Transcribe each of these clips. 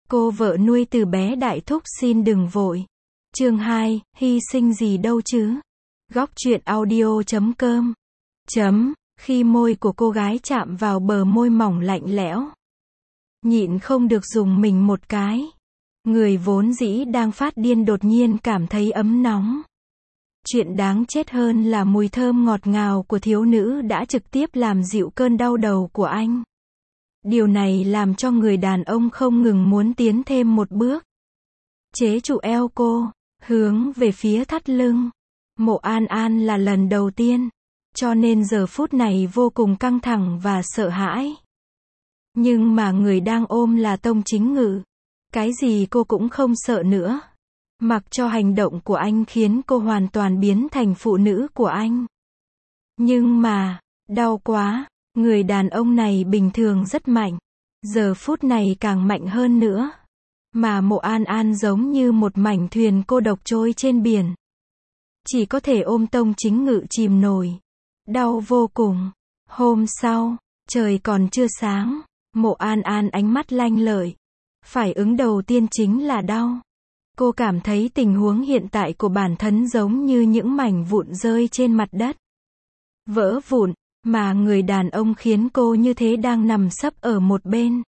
Cô vợ nuôi từ bé đại thúc xin đừng vội. Chương 2, hy sinh gì đâu chứ. Góc truyện audio.com. Khi môi của cô gái chạm vào bờ môi mỏng lạnh lẽo, nhịn không được dùng mình một cái. Người vốn dĩ đang phát điên đột nhiên cảm thấy ấm nóng. Chuyện đáng chết hơn là mùi thơm ngọt ngào của thiếu nữ đã trực tiếp làm dịu cơn đau đầu của anh. Điều này làm cho người đàn ông không ngừng muốn tiến thêm một bước. Chế trụ eo cô, hướng về phía thắt lưng. Mộ An An là lần đầu tiên, cho nên giờ phút này vô cùng căng thẳng và sợ hãi. Nhưng mà người đang ôm là Tông Chính Ngự. Cái gì cô cũng không sợ nữa. Mặc cho hành động của anh khiến cô hoàn toàn biến thành phụ nữ của anh. Nhưng mà, đau quá, người đàn ông này bình thường rất mạnh. Giờ phút này càng mạnh hơn nữa. Mà Mộ An An giống như một mảnh thuyền cô độc trôi trên biển. Chỉ có thể ôm Tông Chính Ngự chìm nổi. Đau vô cùng. Hôm sau, trời còn chưa sáng. Mộ An An ánh mắt lanh lợi. Phản ứng đầu tiên chính là đau. Cô cảm thấy tình huống hiện tại của bản thân giống như những mảnh vụn rơi trên mặt đất. Vỡ vụn, mà người đàn ông khiến cô như thế đang nằm sấp ở một bên.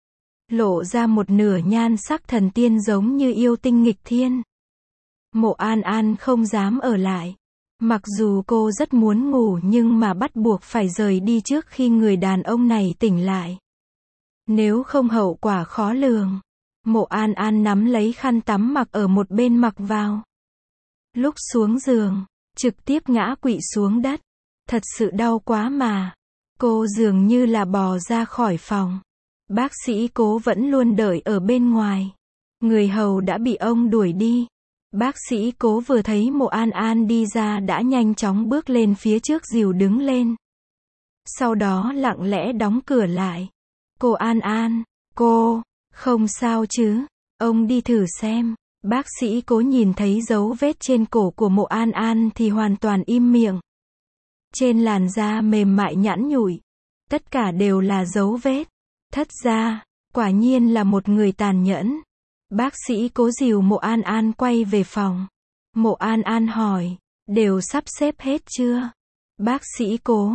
Lộ ra một nửa nhan sắc thần tiên giống như yêu tinh nghịch thiên. Mộ An An không dám ở lại. Mặc dù cô rất muốn ngủ nhưng mà bắt buộc phải rời đi trước khi người đàn ông này tỉnh lại. Nếu không hậu quả khó lường. Mộ An An nắm lấy khăn tắm mặc ở một bên mặc vào. Lúc xuống giường, trực tiếp ngã quỵ xuống đất. Thật sự đau quá mà. Cô dường như là bò ra khỏi phòng. Bác sĩ Cố vẫn luôn đợi ở bên ngoài. Người hầu đã bị ông đuổi đi. Bác sĩ Cố vừa thấy Mộ An An đi ra đã nhanh chóng bước lên phía trước dìu đứng lên. Sau đó lặng lẽ đóng cửa lại. Cô An An, cô, không sao chứ, ông đi thử xem. Bác sĩ Cố nhìn thấy dấu vết trên cổ của Mộ An An thì hoàn toàn im miệng. Trên làn da mềm mại nhẵn nhụi, tất cả đều là dấu vết. Thất ra, quả nhiên là một người tàn nhẫn. Bác sĩ Cố dìu Mộ An An quay về phòng. Mộ An An hỏi, đều sắp xếp hết chưa? Bác sĩ Cố,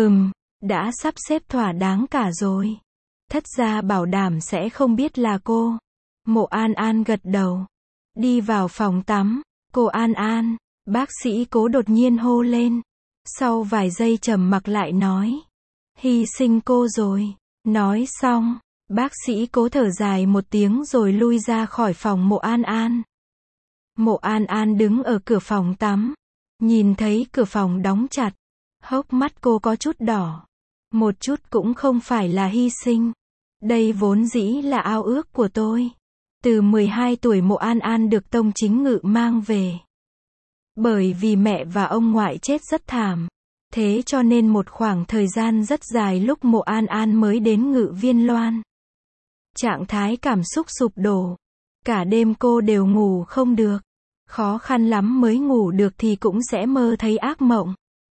đã sắp xếp thỏa đáng cả rồi. Thất gia bảo đảm sẽ không biết là cô. Mộ An An gật đầu. Đi vào phòng tắm. Cô An An, bác sĩ Cố đột nhiên hô lên. Sau vài giây trầm mặc lại nói. Hy sinh cô rồi. Nói xong, bác sĩ Cố thở dài một tiếng rồi lui ra khỏi phòng Mộ An An. Mộ An An đứng ở cửa phòng tắm. Nhìn thấy cửa phòng đóng chặt. Hốc mắt cô có chút đỏ. Một chút cũng không phải là hy sinh. Đây vốn dĩ là ao ước của tôi. Từ 12 tuổi Mộ An An được Tông Chính Ngự mang về. Bởi vì mẹ và ông ngoại chết rất thảm. Thế cho nên một khoảng thời gian rất dài lúc Mộ An An mới đến Ngự Viên Loan. Trạng thái cảm xúc sụp đổ. Cả đêm cô đều ngủ không được. Khó khăn lắm mới ngủ được thì cũng sẽ mơ thấy ác mộng.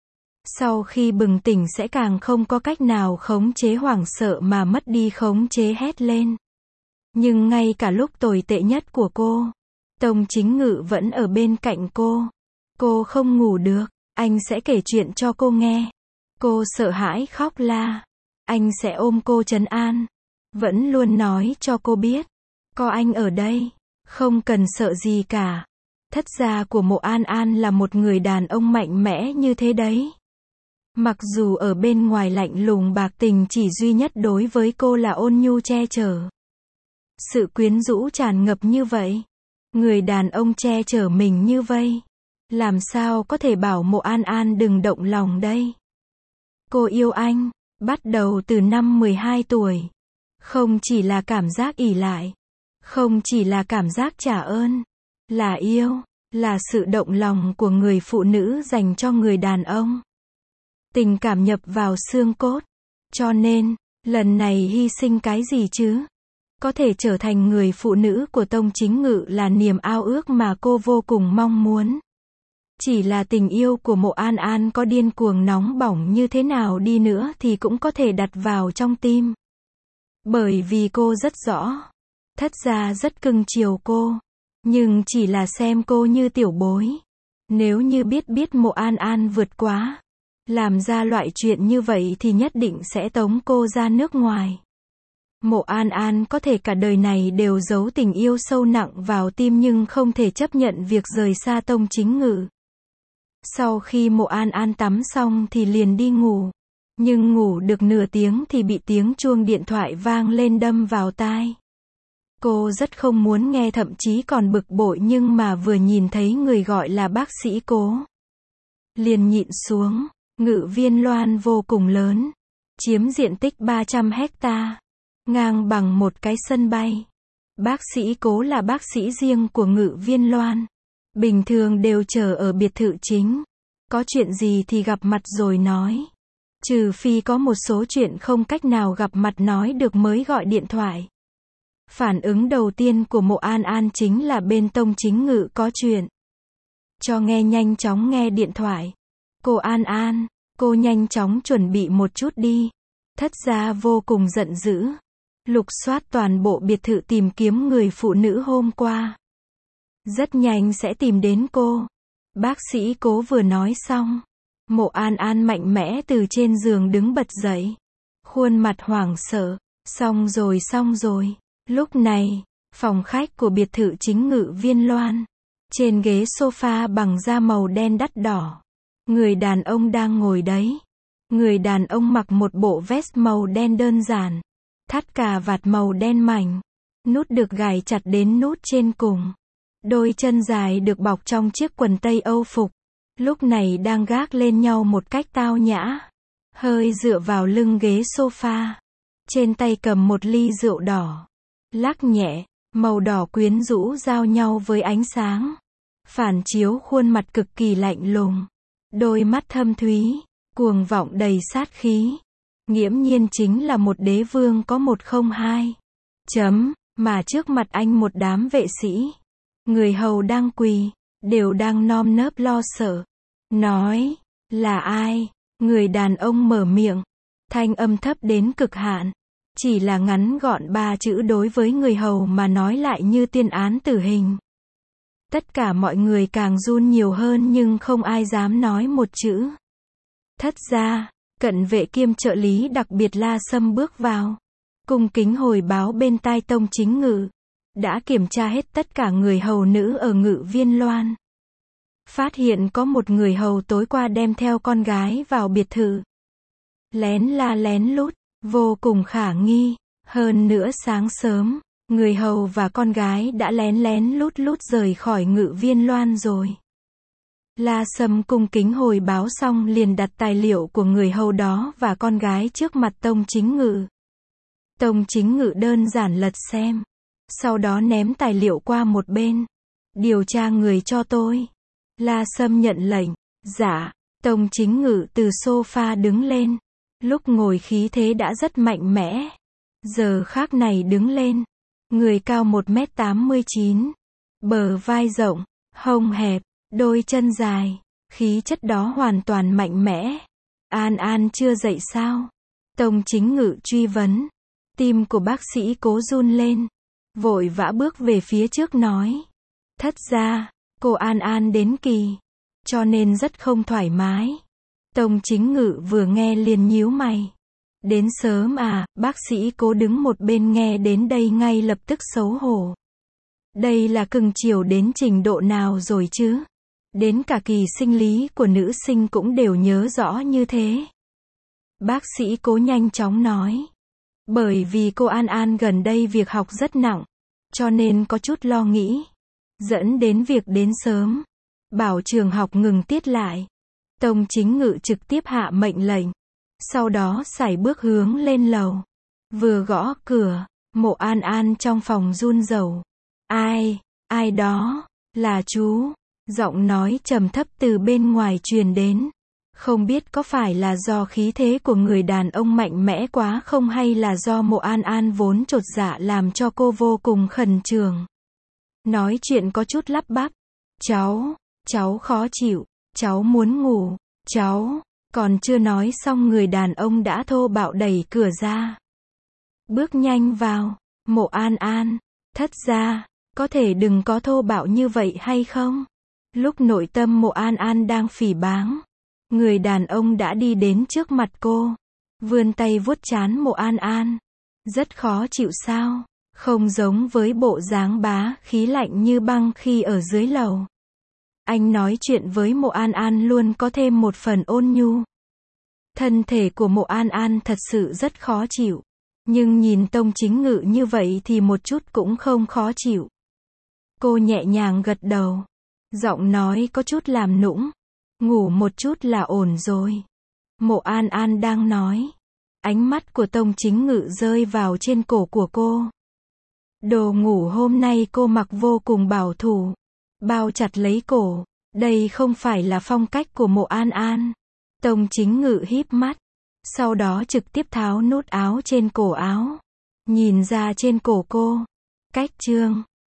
Sau khi bừng tỉnh sẽ càng không có cách nào khống chế hoảng sợ mà mất đi khống chế hét lên. Nhưng ngay cả lúc tồi tệ nhất của cô, Tông Chính Ngự vẫn ở bên cạnh cô. Cô không ngủ được, anh sẽ kể chuyện cho cô nghe. Cô sợ hãi khóc la. Anh sẽ ôm cô trấn an. Vẫn luôn nói cho cô biết. Có anh ở đây, không cần sợ gì cả. Thất gia của Mộ An An là một người đàn ông mạnh mẽ như thế đấy. Mặc dù ở bên ngoài lạnh lùng bạc tình chỉ duy nhất đối với cô là ôn nhu che chở. Sự quyến rũ tràn ngập như vậy. Người đàn ông che chở mình như vậy. Làm sao có thể bảo Mộ An An đừng động lòng đây? Cô yêu anh, bắt đầu từ năm 12 tuổi. Không chỉ là cảm giác ỷ lại. Không chỉ là cảm giác trả ơn. Là yêu, là sự động lòng của người phụ nữ dành cho người đàn ông. Tình cảm nhập vào xương cốt. Cho nên, lần này hy sinh cái gì chứ? Có thể trở thành người phụ nữ của Tông Chính Ngự là niềm ao ước mà cô vô cùng mong muốn. Chỉ là tình yêu của Mộ An An có điên cuồng nóng bỏng như thế nào đi nữa thì cũng có thể đặt vào trong tim. Bởi vì cô rất rõ. Thất gia rất cưng chiều cô, nhưng chỉ là xem cô như tiểu bối. Nếu như biết Mộ An An vượt quá, làm ra loại chuyện như vậy thì nhất định sẽ tống cô ra nước ngoài. Mộ An An có thể cả đời này đều giấu tình yêu sâu nặng vào tim nhưng không thể chấp nhận việc rời xa Tông Chính Ngự. Sau khi Mộ An An tắm xong thì liền đi ngủ. Nhưng ngủ được nửa tiếng thì bị tiếng chuông điện thoại vang lên đâm vào tai. Cô rất không muốn nghe, thậm chí còn bực bội, nhưng mà vừa nhìn thấy người gọi là bác sĩ Cố, liền nhịn xuống. Ngự Viên Loan vô cùng lớn, chiếm diện tích 300 hecta, ngang bằng một cái sân bay. Bác sĩ Cố là bác sĩ riêng của Ngự Viên Loan, bình thường đều chờ ở biệt thự chính. Có chuyện gì thì gặp mặt rồi nói. Trừ phi có một số chuyện không cách nào gặp mặt nói được mới gọi điện thoại. Phản ứng đầu tiên của Mộ An An chính là bên Tông Chính Ngự có chuyện. Cho nghe, nhanh chóng nghe điện thoại. Cô An An, cô nhanh chóng chuẩn bị một chút đi. Thất gia vô cùng giận dữ. Lục soát toàn bộ biệt thự tìm kiếm người phụ nữ hôm qua. Rất nhanh sẽ tìm đến cô. Bác sĩ Cố vừa nói xong, Mộ An An mạnh mẽ từ trên giường đứng bật dậy. Khuôn mặt hoảng sợ. Xong rồi. Lúc này, phòng khách của biệt thự chính Ngự Viên Loan. Trên ghế sofa bằng da màu đen đắt đỏ. Người đàn ông đang ngồi đấy. Người đàn ông mặc một bộ vest màu đen đơn giản. Thắt cà vạt màu đen mảnh. Nút được gài chặt đến nút trên cùng. Đôi chân dài được bọc trong chiếc quần tây Âu phục. Lúc này đang gác lên nhau một cách tao nhã. Hơi dựa vào lưng ghế sofa. Trên tay cầm một ly rượu đỏ. Lắc nhẹ, màu đỏ quyến rũ giao nhau với ánh sáng. Phản chiếu khuôn mặt cực kỳ lạnh lùng. Đôi mắt thâm thúy, cuồng vọng đầy sát khí. Nghiễm nhiên chính là một đế vương có 102. Mà trước mặt anh một đám vệ sĩ. Người hầu đang quỳ, đều đang nơm nớp lo sợ. Nói, là ai? Người đàn ông mở miệng. Thanh âm thấp đến cực hạn. Chỉ là ngắn gọn 3 chữ đối với người hầu mà nói lại như tuyên án tử hình. Tất cả mọi người càng run nhiều hơn nhưng không ai dám nói một chữ. Thất gia, cận vệ kiêm trợ lý đặc biệt La Sâm bước vào. Cung kính hồi báo bên tai Tông Chính Ngự. Đã kiểm tra hết tất cả người hầu nữ ở Ngự Viên Loan. Phát hiện có một người hầu tối qua đem theo con gái vào biệt thự. Lén la lén lút, vô cùng khả nghi. Hơn nữa sáng sớm, người hầu và con gái đã lén lén lút lút rời khỏi Ngự Viên Loan rồi. La Sâm cung kính hồi báo xong liền đặt tài liệu của người hầu đó và con gái trước mặt Tông Chính Ngự. Tông Chính Ngự đơn giản lật xem. Sau đó ném tài liệu qua một bên. Điều tra người cho tôi. La Sâm nhận lệnh. Dạ. Tông Chính Ngự từ sofa đứng lên. Lúc ngồi khí thế đã rất mạnh mẽ. Giờ khác này đứng lên. Người cao 1m89. Bờ vai rộng, hông hẹp, đôi chân dài. Khí chất đó hoàn toàn mạnh mẽ. An An chưa dậy sao? Tông Chính Ngự truy vấn. Tim của bác sĩ Cố run lên. Vội vã bước về phía trước nói. Thất gia, cô An An đến kỳ. Cho nên rất không thoải mái. Tông Chính Ngự vừa nghe liền nhíu mày. Đến sớm à? Bác sĩ Cố đứng một bên nghe đến đây ngay lập tức xấu hổ. Đây là cưng chiều đến trình độ nào rồi chứ? Đến cả kỳ sinh lý của nữ sinh cũng đều nhớ rõ như thế. Bác sĩ Cố nhanh chóng nói. Bởi vì cô An An gần đây việc học rất nặng, cho nên có chút lo nghĩ. Dẫn đến việc đến sớm. Bảo trường học ngừng tiết lại. Tông Chính Ngự trực tiếp hạ mệnh lệnh. Sau đó sải bước hướng lên lầu. Vừa gõ cửa, Mộ An An trong phòng run rẩy. Ai đó? Là chú. Giọng nói trầm thấp từ bên ngoài truyền đến. Không biết có phải là do khí thế của người đàn ông mạnh mẽ quá không hay là do Mộ An An vốn chột dạ làm cho cô vô cùng khẩn trương. Nói chuyện có chút lắp bắp. Cháu khó chịu, cháu muốn ngủ, còn chưa nói xong người đàn ông đã thô bạo đẩy cửa ra. Bước nhanh vào, Mộ An An, Thất gia, có thể đừng có thô bạo như vậy hay không? Lúc nội tâm Mộ An An đang phỉ báng, người đàn ông đã đi đến trước mặt cô, vươn tay vuốt trán Mộ An An. Rất khó chịu sao? Không giống với bộ dáng bá khí lạnh như băng khi ở dưới lầu. Anh nói chuyện với Mộ An An luôn có thêm một phần ôn nhu. Thân thể của Mộ An An thật sự rất khó chịu. Nhưng nhìn Tông Chính Ngự như vậy thì một chút cũng không khó chịu. Cô nhẹ nhàng gật đầu. Giọng nói có chút làm nũng. Ngủ một chút là ổn rồi. Mộ An An đang nói. Ánh mắt của Tông Chính Ngự rơi vào trên cổ của cô. Đồ ngủ hôm nay cô mặc vô cùng bảo thủ. Bao chặt lấy cổ. Đây không phải là phong cách của Mộ An An. Tông Chính Ngự híp mắt. Sau đó trực tiếp tháo nút áo trên cổ áo. Nhìn ra trên cổ cô. Cách chương